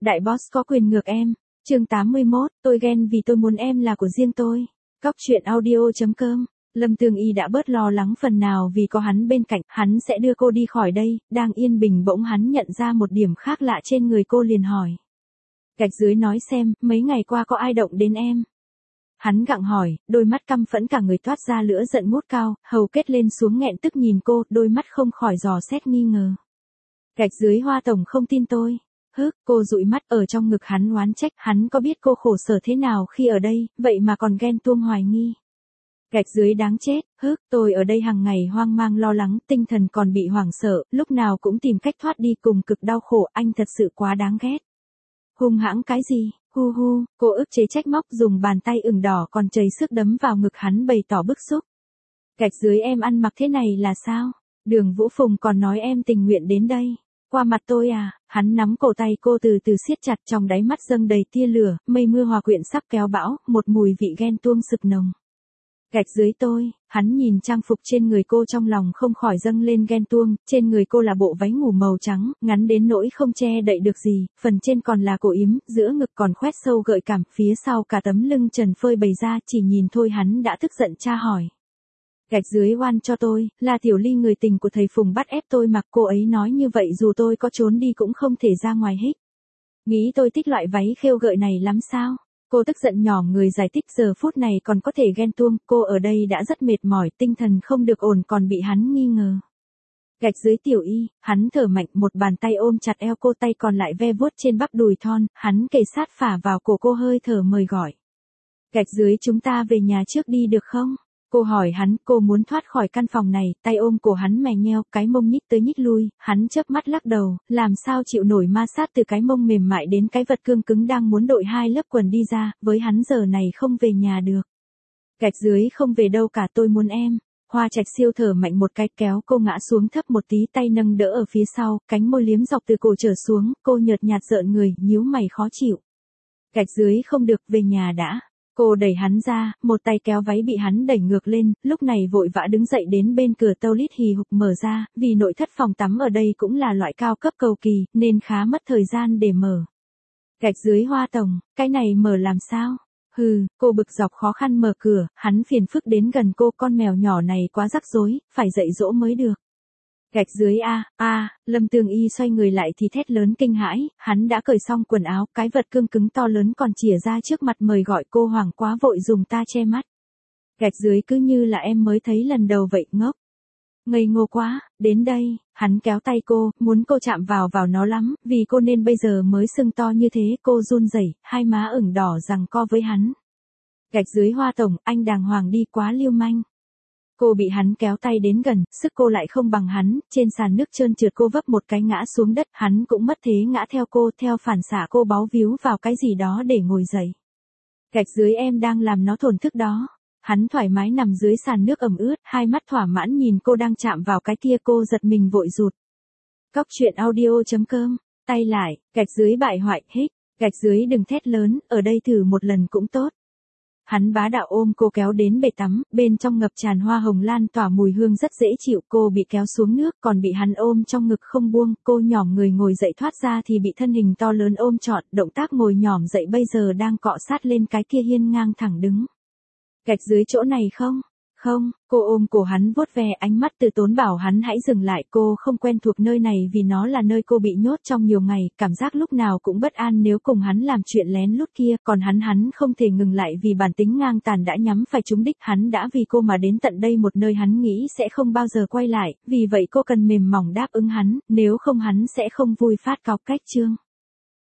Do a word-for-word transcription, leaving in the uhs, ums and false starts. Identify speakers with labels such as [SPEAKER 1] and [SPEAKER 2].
[SPEAKER 1] Đại boss có quyền ngược em. Chương tám mươi mốt, tôi ghen vì tôi muốn em là của riêng tôi. Cóc truyện audio chấm com. Lâm Tường Y đã bớt lo lắng phần nào vì có hắn bên cạnh, hắn sẽ đưa cô đi khỏi đây. Đang yên bình bỗng hắn nhận ra một điểm khác lạ trên người cô liền hỏi. Gạch dưới nói xem, mấy ngày qua có ai động đến em? Hắn gặng hỏi, đôi mắt căm phẫn cả người toát ra lửa giận ngút cao, hầu kết lên xuống nghẹn tức nhìn cô, đôi mắt không khỏi dò xét nghi ngờ. Gạch dưới Hoa tổng không tin tôi. Hức, cô dụi mắt ở trong ngực hắn oán trách, hắn có biết cô khổ sở thế nào khi ở đây, vậy mà còn ghen tuông hoài nghi. Gạch dưới đáng chết, hức, tôi ở đây hàng ngày hoang mang lo lắng, tinh thần còn bị hoảng sợ, lúc nào cũng tìm cách thoát đi cùng cực đau khổ, anh thật sự quá đáng ghét. Hung hãng cái gì, hu hu, cô ức chế trách móc dùng bàn tay ửng đỏ còn chảy sức đấm vào ngực hắn bày tỏ bức xúc. Gạch dưới em ăn mặc thế này là sao? Đường Vũ Phùng còn nói em tình nguyện đến đây. Qua mặt tôi à, hắn nắm cổ tay cô từ từ siết chặt, trong đáy mắt dâng đầy tia lửa, mây mưa hòa quyện sắp kéo bão, một mùi vị ghen tuông sực nồng. Gạch dưới tôi, hắn nhìn trang phục trên người cô trong lòng không khỏi dâng lên ghen tuông, trên người cô là bộ váy ngủ màu trắng, ngắn đến nỗi không che đậy được gì, phần trên còn là cổ yếm, giữa ngực còn khoét sâu gợi cảm, phía sau cả tấm lưng trần phơi bày ra, chỉ nhìn thôi hắn đã tức giận tra hỏi. Gạch dưới oan cho tôi, là Tiểu Ly người tình của thầy Phùng bắt ép tôi mặc, cô ấy nói như vậy dù tôi có trốn đi cũng không thể ra ngoài hích. Nghĩ tôi thích loại váy khêu gợi này lắm sao? Cô tức giận nhỏ người giải thích giờ phút này còn có thể ghen tuông, cô ở đây đã rất mệt mỏi, tinh thần không được ổn còn bị hắn nghi ngờ. Gạch dưới Tiểu Y, hắn thở mạnh một bàn tay ôm chặt eo cô, tay còn lại ve vuốt trên bắp đùi thon, hắn kề sát phả vào cổ cô hơi thở mời gọi. Gạch dưới chúng ta về nhà trước đi được không? Cô hỏi hắn, cô muốn thoát khỏi căn phòng này, tay ôm cổ hắn mè nheo, cái mông nhích tới nhích lui, hắn chớp mắt lắc đầu, làm sao chịu nổi ma sát từ cái mông mềm mại đến cái vật cương cứng đang muốn đội hai lớp quần đi ra, với hắn giờ này không về nhà được. Gạch dưới không về đâu cả, tôi muốn em. Hoa Trạch siêu thở mạnh một cái kéo cô ngã xuống thấp một tí, tay nâng đỡ ở phía sau, cánh môi liếm dọc từ cổ trở xuống, cô nhợt nhạt rợn người, nhíu mày khó chịu. Gạch dưới không được, về nhà đã. Cô đẩy hắn ra, một tay kéo váy bị hắn đẩy ngược lên, lúc này vội vã đứng dậy đến bên cửa toilet hì hục mở ra, vì nội thất phòng tắm ở đây cũng là loại cao cấp cầu kỳ, nên khá mất thời gian để mở. Gạch dưới Hoa tổng, cái này mở làm sao? Hừ, cô bực dọc khó khăn mở cửa, hắn phiền phức đến gần cô, con mèo nhỏ này quá rắc rối, phải dạy dỗ mới được. Gạch dưới a, a, Lâm Tường Y xoay người lại thì thét lớn kinh hãi, hắn đã cởi xong quần áo, cái vật cương cứng to lớn còn chìa ra trước mặt mời gọi cô, hoảng quá vội dùng ta che mắt. Gạch dưới cứ như là em mới thấy lần đầu vậy, ngốc. Ngây ngô quá, đến đây, hắn kéo tay cô, muốn cô chạm vào vào nó lắm, vì cô nên bây giờ mới sưng to như thế, cô run rẩy, hai má ửng đỏ giằng co với hắn. Gạch dưới Hoa tổng, anh đàng hoàng đi, quá lưu manh. Cô bị hắn kéo tay đến gần, sức cô lại không bằng hắn, trên sàn nước trơn trượt cô vấp một cái ngã xuống đất, hắn cũng mất thế ngã theo cô, theo phản xạ cô báu víu vào cái gì đó để ngồi dậy. Gạch dưới em đang làm nó thổn thức đó. Hắn thoải mái nằm dưới sàn nước ẩm ướt, hai mắt thỏa mãn nhìn cô đang chạm vào cái kia, cô giật mình vội rụt. Cóc truyện audio chấm com, tay lại, gạch dưới bại hoại, hích, gạch dưới đừng thét lớn, ở đây thử một lần cũng tốt. Hắn bá đạo ôm cô kéo đến bể tắm, bên trong ngập tràn hoa hồng lan tỏa mùi hương rất dễ chịu, cô bị kéo xuống nước còn bị hắn ôm trong ngực không buông, cô nhỏm người ngồi dậy thoát ra thì bị thân hình to lớn ôm trọn, động tác ngồi nhỏm dậy bây giờ đang cọ sát lên cái kia hiên ngang thẳng đứng. Gạch dưới chỗ này không? Không, cô ôm cổ hắn vuốt ve, ánh mắt từ tốn bảo hắn hãy dừng lại, cô không quen thuộc nơi này vì nó là nơi cô bị nhốt trong nhiều ngày, cảm giác lúc nào cũng bất an nếu cùng hắn làm chuyện lén lút kia, còn hắn hắn không thể ngừng lại vì bản tính ngang tàn đã nhắm phải trúng đích, hắn đã vì cô mà đến tận đây, một nơi hắn nghĩ sẽ không bao giờ quay lại, vì vậy cô cần mềm mỏng đáp ứng hắn, nếu không hắn sẽ không vui phát cọc cách chương.